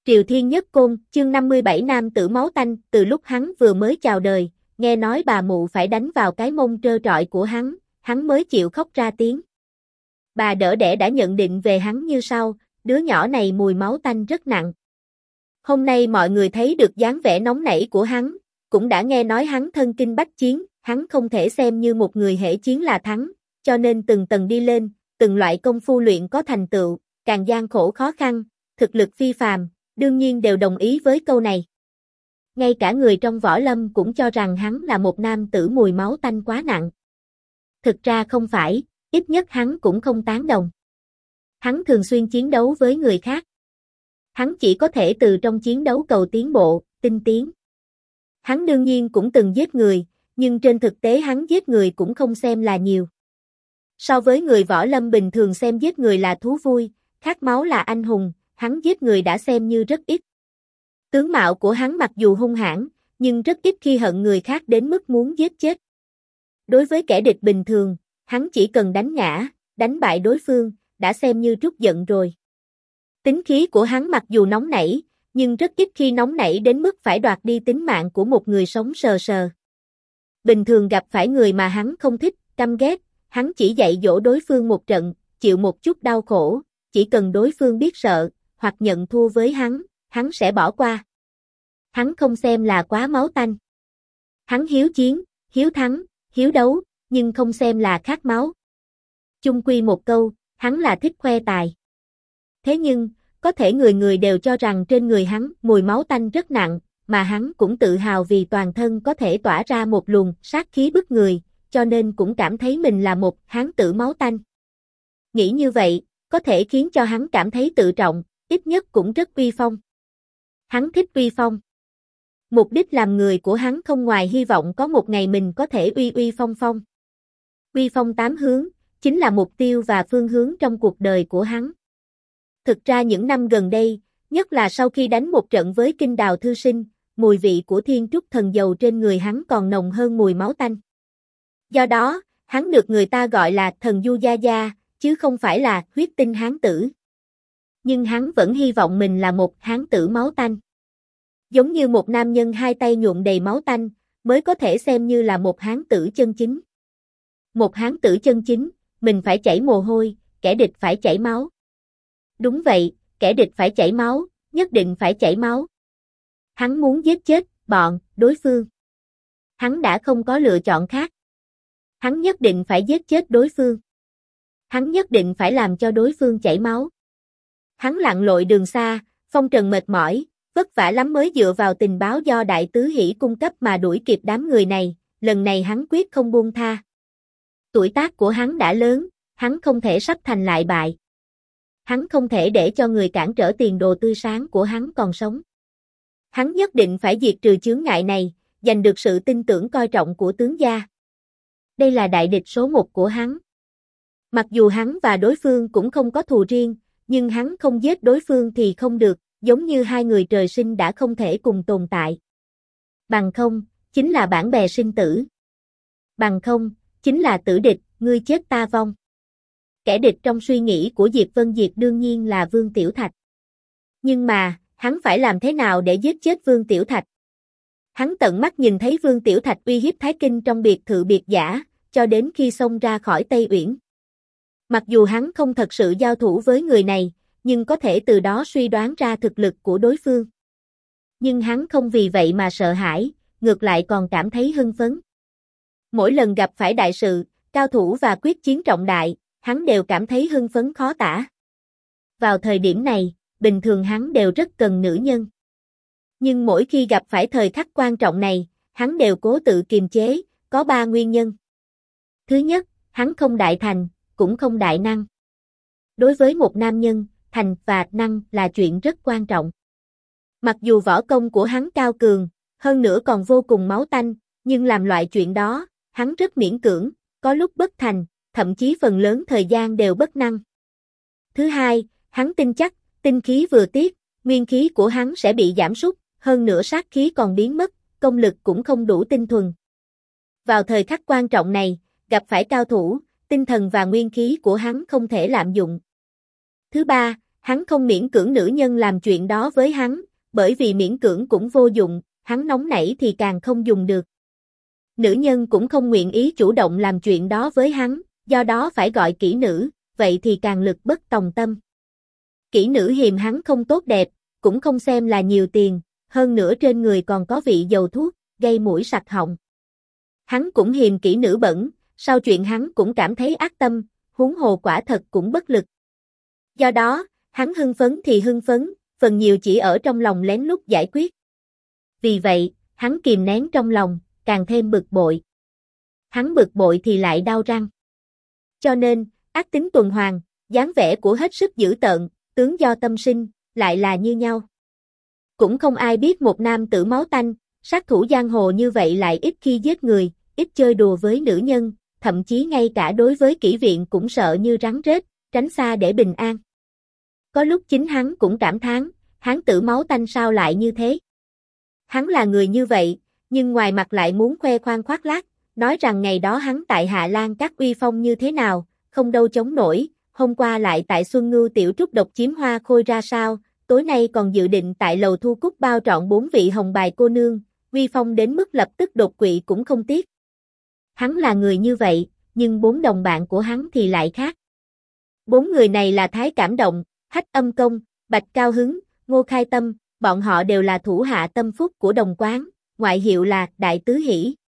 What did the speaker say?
Triều Thiên Nhất Côn, chương 57 nam tử máu tanh, từ lúc hắn vừa mới chào đời, nghe nói bà mụ phải đánh vào cái mông trơ trọi của hắn mới chịu khóc ra tiếng. Bà đỡ đẻ đã nhận định về hắn như sau, đứa nhỏ này mùi máu tanh rất nặng. Hôm nay mọi người thấy được dáng vẻ nóng nảy của hắn, cũng đã nghe nói hắn thân kinh bách chiến, hắn không thể xem như một người hễ chiến là thắng, cho nên từng tầng đi lên, từng loại công phu luyện có thành tựu, càng gian khổ khó khăn, thực lực phi phàm, đương nhiên đều đồng ý với câu này. Ngay cả người trong võ lâm cũng cho rằng hắn là một nam tử mùi máu tanh quá nặng. Thực ra không phải, ít nhất hắn cũng không tán đồng. Hắn thường xuyên chiến đấu với người khác. Hắn chỉ có thể từ trong chiến đấu cầu tiến bộ, tinh tiến. Hắn đương nhiên cũng từng giết người, nhưng trên thực tế hắn giết người cũng không xem là nhiều. So với người võ lâm bình thường xem giết người là thú vui, khát máu là anh hùng, hắn giết người đã xem như rất ít. Tướng mạo của hắn mặc dù hung hãn, nhưng rất ít khi hận người khác đến mức muốn giết chết. Đối với kẻ địch bình thường, hắn chỉ cần đánh ngã, đánh bại đối phương, đã xem như trút giận rồi. Tính khí của hắn mặc dù nóng nảy, nhưng rất ít khi nóng nảy đến mức phải đoạt đi tính mạng của một người sống sờ sờ. Bình thường gặp phải người mà hắn không thích, căm ghét, hắn chỉ dạy dỗ đối phương một trận, chịu một chút đau khổ, chỉ cần đối phương biết sợ, hoặc nhận thua với hắn sẽ bỏ qua. Hắn không xem là quá máu tanh. Hắn hiếu chiến, hiếu thắng, hiếu đấu, nhưng không xem là khát máu. Chung quy một câu, hắn là thích khoe tài. Thế nhưng, có thể người người đều cho rằng trên người hắn mùi máu tanh rất nặng, mà hắn cũng tự hào vì toàn thân có thể tỏa ra một luồng sát khí bức người, cho nên cũng cảm thấy mình là một hán tử máu tanh. Nghĩ như vậy, có thể khiến cho hắn cảm thấy tự trọng, ít nhất cũng rất uy phong. Hắn thích uy phong. Mục đích làm người của hắn không ngoài hy vọng có một ngày mình có thể uy uy phong phong. Uy phong tám hướng, chính là mục tiêu và phương hướng trong cuộc đời của hắn. Thực ra những năm gần đây, nhất là sau khi đánh một trận với Kinh Đào Thư Sinh, mùi vị của thiên trúc thần dầu trên người hắn còn nồng hơn mùi máu tanh. Do đó, hắn được người ta gọi là thần du gia gia, chứ không phải là huyết tinh hán tử. Nhưng hắn vẫn hy vọng mình là một hán tử máu tanh. Giống như một nam nhân hai tay nhuộm đầy máu tanh, mới có thể xem như là một hán tử chân chính. Một hán tử chân chính, mình phải chảy mồ hôi, kẻ địch phải chảy máu. Đúng vậy, kẻ địch phải chảy máu, nhất định phải chảy máu. Hắn muốn giết chết đối phương. Hắn đã không có lựa chọn khác. Hắn nhất định phải giết chết đối phương. Hắn nhất định phải làm cho đối phương chảy máu. Hắn lặn lội đường xa, phong trần mệt mỏi, vất vả lắm mới dựa vào tình báo do Đại Tứ Hỷ cung cấp mà đuổi kịp đám người này, lần này hắn quyết không buông tha. Tuổi tác của hắn đã lớn, hắn không thể sắp thành lại bại. Hắn không thể để cho người cản trở tiền đồ tươi sáng của hắn còn sống. Hắn nhất định phải diệt trừ chướng ngại này, giành được sự tin tưởng coi trọng của tướng gia. Đây là đại địch số một của hắn. Mặc dù hắn và đối phương cũng không có thù riêng, nhưng hắn không giết đối phương thì không được, giống như hai người trời sinh đã không thể cùng tồn tại. Bằng không, chính là bản bè sinh tử. Bằng không, chính là tử địch, ngươi chết ta vong. Kẻ địch trong suy nghĩ của Diệp Vân Diệt đương nhiên là Vương Tiểu Thạch. Nhưng mà, hắn phải làm thế nào để giết chết Vương Tiểu Thạch? Hắn tận mắt nhìn thấy Vương Tiểu Thạch uy hiếp Thái Kinh trong biệt thự biệt giả, cho đến khi xông ra khỏi Tây Uyển. Mặc dù hắn không thật sự giao thủ với người này, nhưng có thể từ đó suy đoán ra thực lực của đối phương. Nhưng hắn không vì vậy mà sợ hãi, ngược lại còn cảm thấy hưng phấn. Mỗi lần gặp phải đại sự, cao thủ và quyết chiến trọng đại, hắn đều cảm thấy hưng phấn khó tả. Vào thời điểm này, bình thường hắn đều rất cần nữ nhân. Nhưng mỗi khi gặp phải thời khắc quan trọng này, hắn đều cố tự kiềm chế, có 3 nguyên nhân. Thứ nhất, hắn không đại thành, cũng không đại năng. Đối với một nam nhân, thành và năng là chuyện rất quan trọng. Mặc dù võ công của hắn cao cường, hơn nữa còn vô cùng máu tanh, nhưng làm loại chuyện đó, hắn rất miễn cưỡng, có lúc bất thành, thậm chí phần lớn thời gian đều bất năng. Thứ hai, hắn tin chắc, tinh khí vừa tiết, nguyên khí của hắn sẽ bị giảm sút, hơn nữa sát khí còn biến mất, công lực cũng không đủ tinh thuần. Vào thời khắc quan trọng này, gặp phải cao thủ, tinh thần và nguyên khí của hắn không thể lạm dụng. Thứ ba, hắn không miễn cưỡng nữ nhân làm chuyện đó với hắn, bởi vì miễn cưỡng cũng vô dụng, hắn nóng nảy thì càng không dùng được. Nữ nhân cũng không nguyện ý chủ động làm chuyện đó với hắn, do đó phải gọi kỹ nữ, vậy thì càng lực bất tòng tâm. Kỹ nữ hiềm hắn không tốt đẹp, cũng không xem là nhiều tiền, hơn nữa trên người còn có vị dầu thuốc, gây mũi sặc họng. Hắn cũng hiềm kỹ nữ bẩn, sau chuyện hắn cũng cảm thấy ác tâm, huống hồ quả thật cũng bất lực. Do đó, hắn hưng phấn thì hưng phấn, phần nhiều chỉ ở trong lòng lén lút giải quyết. Vì vậy, hắn kìm nén trong lòng, càng thêm bực bội. Hắn bực bội thì lại đau răng. Cho nên, ác tính tuần hoàn, dáng vẻ của hết sức dữ tợn, tướng do tâm sinh, lại là như nhau. Cũng không ai biết một nam tử máu tanh, sát thủ giang hồ như vậy lại ít khi giết người, ít chơi đùa với nữ nhân, thậm chí ngay cả đối với kỹ viện cũng sợ như rắn rết, tránh xa để bình an. Có lúc chính hắn cũng cảm thán, hán tử máu tanh sao lại như thế. Hắn là người như vậy, nhưng ngoài mặt lại muốn khoe khoang khoác lác, nói rằng ngày đó hắn tại Hạ Lan các uy phong như thế nào, không đâu chống nổi, hôm qua lại tại Xuân Ngưu Tiểu Trúc độc chiếm hoa khôi ra sao, tối nay còn dự định tại lầu thu cúc bao trọn 4 vị hồng bài cô nương, uy phong đến mức lập tức đột quỵ cũng không tiếc. Hắn là người như vậy, nhưng 4 đồng bạn của hắn thì lại khác. 4 người này là Thái Cảm Động, Hách Âm Công, Bạch Cao Hứng, Ngô Khai Tâm, bọn họ đều là thủ hạ tâm phúc của đồng quán, ngoại hiệu là Đại Tứ Hỷ.